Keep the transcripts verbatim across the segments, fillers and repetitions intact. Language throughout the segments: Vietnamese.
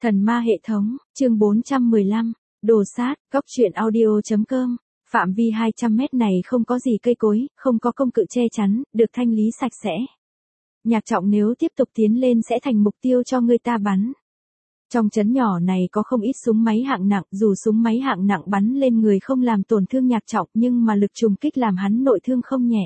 Thần ma hệ thống, chương bốn trăm mười lăm, đồ sát, góc truyện audio.com, phạm vi hai trăm mét này không có gì cây cối, không có công cụ che chắn, được thanh lý sạch sẽ. Nhạc Trọng nếu tiếp tục tiến lên sẽ thành mục tiêu cho người ta bắn. Trong trấn nhỏ này có không ít súng máy hạng nặng, dù súng máy hạng nặng bắn lên người không làm tổn thương Nhạc Trọng nhưng mà lực trùng kích làm hắn nội thương không nhẹ.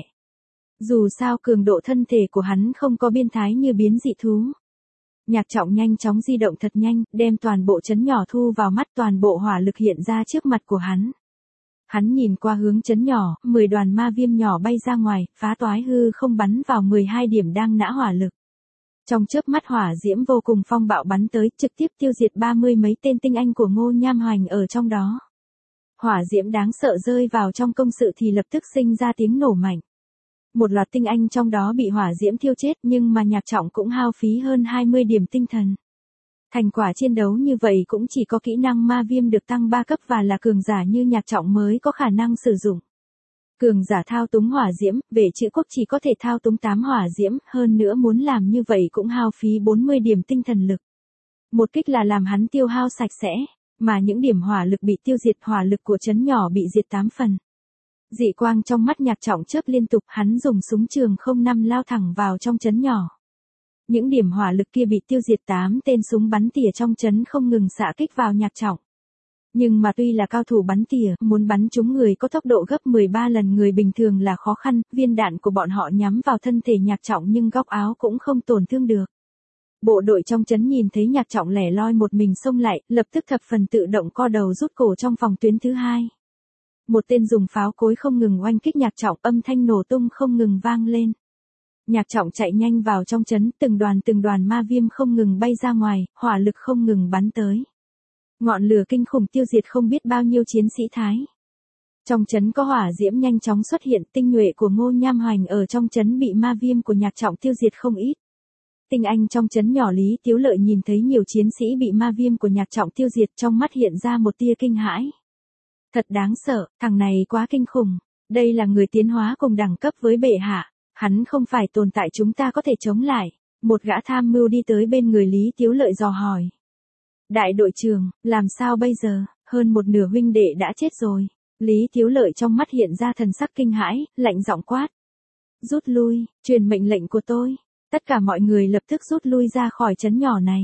Dù sao cường độ thân thể của hắn không có biên thái như biến dị thú. Nhạc Trọng nhanh chóng di động thật nhanh, đem toàn bộ trấn nhỏ thu vào mắt, toàn bộ hỏa lực hiện ra trước mặt của hắn. Hắn nhìn qua hướng trấn nhỏ, mười đoàn ma viêm nhỏ bay ra ngoài, phá toái hư không bắn vào mười hai điểm đang nã hỏa lực. Trong chớp mắt hỏa diễm vô cùng phong bạo bắn tới, trực tiếp tiêu diệt ba mươi mấy tên tinh anh của Ngô Nham Hoành ở trong đó. Hỏa diễm đáng sợ rơi vào trong công sự thì lập tức sinh ra tiếng nổ mạnh. Một loạt tinh anh trong đó bị hỏa diễm thiêu chết nhưng mà Nhạc Trọng cũng hao phí hơn hai mươi điểm tinh thần. Thành quả chiến đấu như vậy cũng chỉ có kỹ năng ma viêm được tăng ba cấp và là cường giả như Nhạc Trọng mới có khả năng sử dụng. Cường giả thao túng hỏa diễm, vệ chữ quốc chỉ có thể thao túng tám hỏa diễm, hơn nữa muốn làm như vậy cũng hao phí bốn mươi điểm tinh thần lực. Một kích là làm hắn tiêu hao sạch sẽ, mà những điểm hỏa lực bị tiêu diệt, hỏa lực của trấn nhỏ bị diệt tám phần. Dị quang trong mắt Nhạc Trọng chớp liên tục, hắn dùng súng trường không năm lao thẳng vào trong trấn nhỏ. Những điểm hỏa lực kia bị tiêu diệt, tám tên súng bắn tỉa trong trấn không ngừng xạ kích vào Nhạc Trọng. Nhưng mà tuy là cao thủ bắn tỉa, muốn bắn trúng người có tốc độ gấp mười ba lần người bình thường là khó khăn, viên đạn của bọn họ nhắm vào thân thể Nhạc Trọng nhưng góc áo cũng không tổn thương được. Bộ đội trong trấn nhìn thấy Nhạc Trọng lẻ loi một mình xông lại, lập tức thập phần tự động co đầu rút cổ trong phòng tuyến thứ hai. Một tên dùng pháo cối không ngừng oanh kích Nhạc Trọng, âm thanh nổ tung không ngừng vang lên. Nhạc Trọng chạy nhanh vào trong trấn, từng đoàn từng đoàn ma viêm không ngừng bay ra ngoài, hỏa lực không ngừng bắn tới. Ngọn lửa kinh khủng tiêu diệt không biết bao nhiêu chiến sĩ Thái. Trong trấn có hỏa diễm nhanh chóng xuất hiện, tinh nhuệ của Ngô Nham Hoành ở trong trấn bị ma viêm của Nhạc Trọng tiêu diệt không ít. Tinh anh trong trấn nhỏ Lý Tiếu Lợi nhìn thấy nhiều chiến sĩ bị ma viêm của Nhạc Trọng tiêu diệt, trong mắt hiện ra một tia kinh hãi. Thật đáng sợ, thằng này quá kinh khủng. Đây là người tiến hóa cùng đẳng cấp với bệ hạ. Hắn không phải tồn tại chúng ta có thể chống lại. Một gã tham mưu đi tới bên người Lý Tiếu Lợi dò hỏi. Đại đội trưởng, làm sao bây giờ, hơn một nửa huynh đệ đã chết rồi. Lý Tiếu Lợi trong mắt hiện ra thần sắc kinh hãi, lạnh giọng quát. Rút lui, truyền mệnh lệnh của tôi. Tất cả mọi người lập tức rút lui ra khỏi trấn nhỏ này.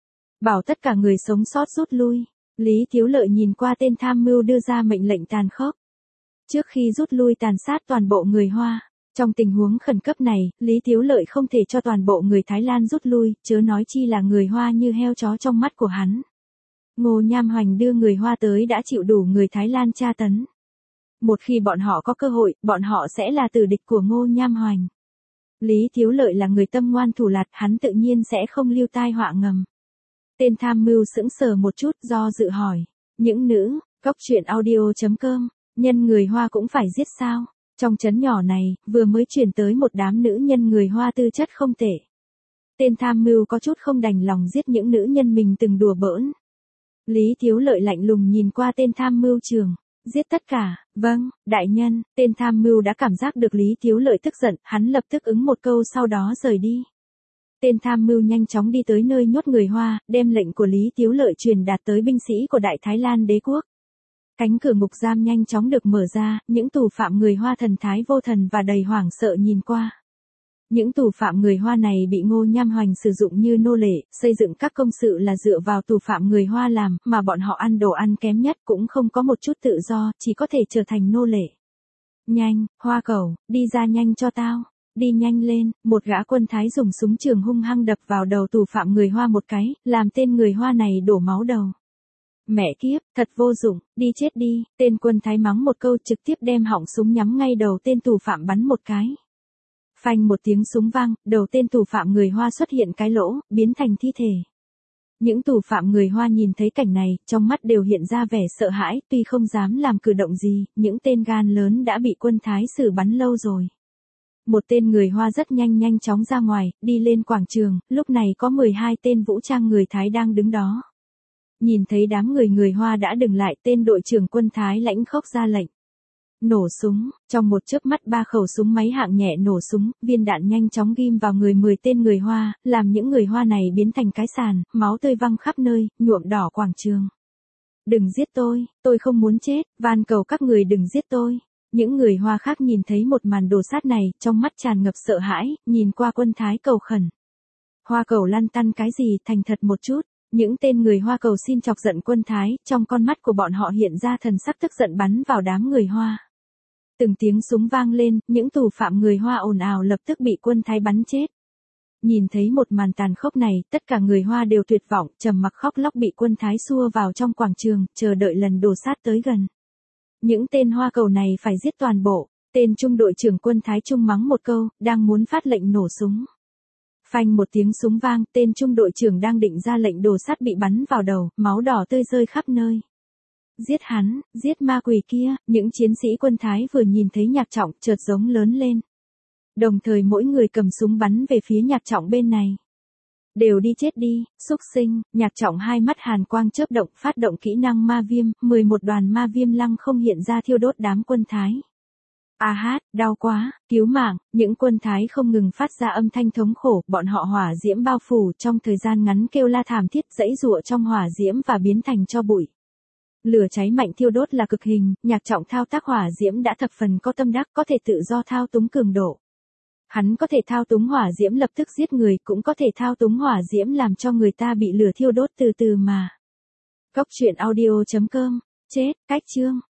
Bảo tất cả người sống sót rút lui. Lý Tiếu Lợi nhìn qua tên tham mưu đưa ra mệnh lệnh tàn khốc. Trước khi rút lui tàn sát toàn bộ người Hoa. Trong tình huống khẩn cấp này, Lý Tiếu Lợi không thể cho toàn bộ người Thái Lan rút lui, chớ nói chi là người Hoa như heo chó trong mắt của hắn. Ngô Nham Hoành đưa người Hoa tới đã chịu đủ người Thái Lan tra tấn. Một khi bọn họ có cơ hội, bọn họ sẽ là tử địch của Ngô Nham Hoành. Lý Tiếu Lợi là người tâm ngoan thủ lạt, hắn tự nhiên sẽ không lưu tai họa ngầm. Tên tham mưu sững sờ một chút, do dự hỏi. Những nữ, góc truyện audio.com, nhân người Hoa cũng phải giết sao? Trong trấn nhỏ này, vừa mới chuyển tới một đám nữ nhân người Hoa tư chất không tệ. Tên tham mưu có chút không đành lòng giết những nữ nhân mình từng đùa bỡn. Lý Tiếu Lợi lạnh lùng nhìn qua tên tham mưu trường. Giết tất cả, vâng, đại nhân. Tên tham mưu đã cảm giác được Lý Tiếu Lợi tức giận, hắn lập tức ứng một câu sau đó rời đi. Tên tham mưu nhanh chóng đi tới nơi nhốt người Hoa, đem lệnh của Lý Tiếu Lợi truyền đạt tới binh sĩ của Đại Thái Lan đế quốc. Cánh cửa ngục giam nhanh chóng được mở ra, những tù phạm người Hoa thần thái vô thần và đầy hoảng sợ nhìn qua. Những tù phạm người Hoa này bị Ngô Nham Hoành sử dụng như nô lệ, xây dựng các công sự là dựa vào tù phạm người Hoa làm, mà bọn họ ăn đồ ăn kém nhất cũng không có một chút tự do, chỉ có thể trở thành nô lệ. Nhanh, Hoa Cẩu, đi ra nhanh cho tao. Đi nhanh lên, một gã quân thái dùng súng trường hung hăng đập vào đầu tù phạm người Hoa một cái, làm tên người Hoa này đổ máu đầu. Mẹ kiếp, thật vô dụng, đi chết đi, tên quân thái mắng một câu trực tiếp đem họng súng nhắm ngay đầu tên tù phạm bắn một cái. Phanh một tiếng súng vang, đầu tên tù phạm người Hoa xuất hiện cái lỗ, biến thành thi thể. Những tù phạm người Hoa nhìn thấy cảnh này, trong mắt đều hiện ra vẻ sợ hãi, tuy không dám làm cử động gì, những tên gan lớn đã bị quân thái xử bắn lâu rồi. Một tên người Hoa rất nhanh nhanh chóng ra ngoài, đi lên quảng trường, lúc này có mười hai tên vũ trang người Thái đang đứng đó. Nhìn thấy đám người người Hoa đã dừng lại, tên đội trưởng quân Thái lãnh khốc ra lệnh. Nổ súng, trong một chớp mắt ba khẩu súng máy hạng nhẹ nổ súng, viên đạn nhanh chóng ghim vào người mười tên người Hoa, làm những người Hoa này biến thành cái sàn, máu tươi văng khắp nơi, nhuộm đỏ quảng trường. Đừng giết tôi, tôi không muốn chết, van cầu các người đừng giết tôi. Những người Hoa khác nhìn thấy một màn đồ sát này, trong mắt tràn ngập sợ hãi, nhìn qua quân Thái cầu khẩn. Hoa cầu lăn tăn cái gì, thành thật một chút. Những tên người Hoa cầu xin chọc giận quân Thái, trong con mắt của bọn họ hiện ra thần sắc tức giận bắn vào đám người Hoa. Từng tiếng súng vang lên, những tù phạm người Hoa ồn ào lập tức bị quân Thái bắn chết. Nhìn thấy một màn tàn khốc này, tất cả người Hoa đều tuyệt vọng, trầm mặc khóc lóc bị quân Thái xua vào trong quảng trường, chờ đợi lần đồ sát tới gần. Những tên Hoa cầu này phải giết toàn bộ, tên trung đội trưởng quân Thái Trung mắng một câu, đang muốn phát lệnh nổ súng. Phanh một tiếng súng vang, tên trung đội trưởng đang định ra lệnh đồ sát bị bắn vào đầu, máu đỏ tươi rơi khắp nơi. Giết hắn, giết ma quỷ kia, những chiến sĩ quân Thái vừa nhìn thấy Nhạc Trọng chợt giống lớn lên. Đồng thời mỗi người cầm súng bắn về phía Nhạc Trọng bên này. Đều đi chết đi, xúc sinh, Nhạc Trọng hai mắt hàn quang chớp động phát động kỹ năng ma viêm, mười một đoàn ma viêm lăng không hiện ra thiêu đốt đám quân Thái. A hát, đau quá, cứu mạng, những quân Thái không ngừng phát ra âm thanh thống khổ, bọn họ hỏa diễm bao phủ trong thời gian ngắn kêu la thảm thiết dãy giụa trong hỏa diễm và biến thành tro bụi. Lửa cháy mạnh thiêu đốt là cực hình, Nhạc Trọng thao tác hỏa diễm đã thập phần có tâm đắc, có thể tự do thao túng cường độ. Hắn có thể thao túng hỏa diễm lập tức giết người, cũng có thể thao túng hỏa diễm làm cho người ta bị lửa thiêu đốt từ từ mà. Cốc truyện audio chấm com, chết, cách chương.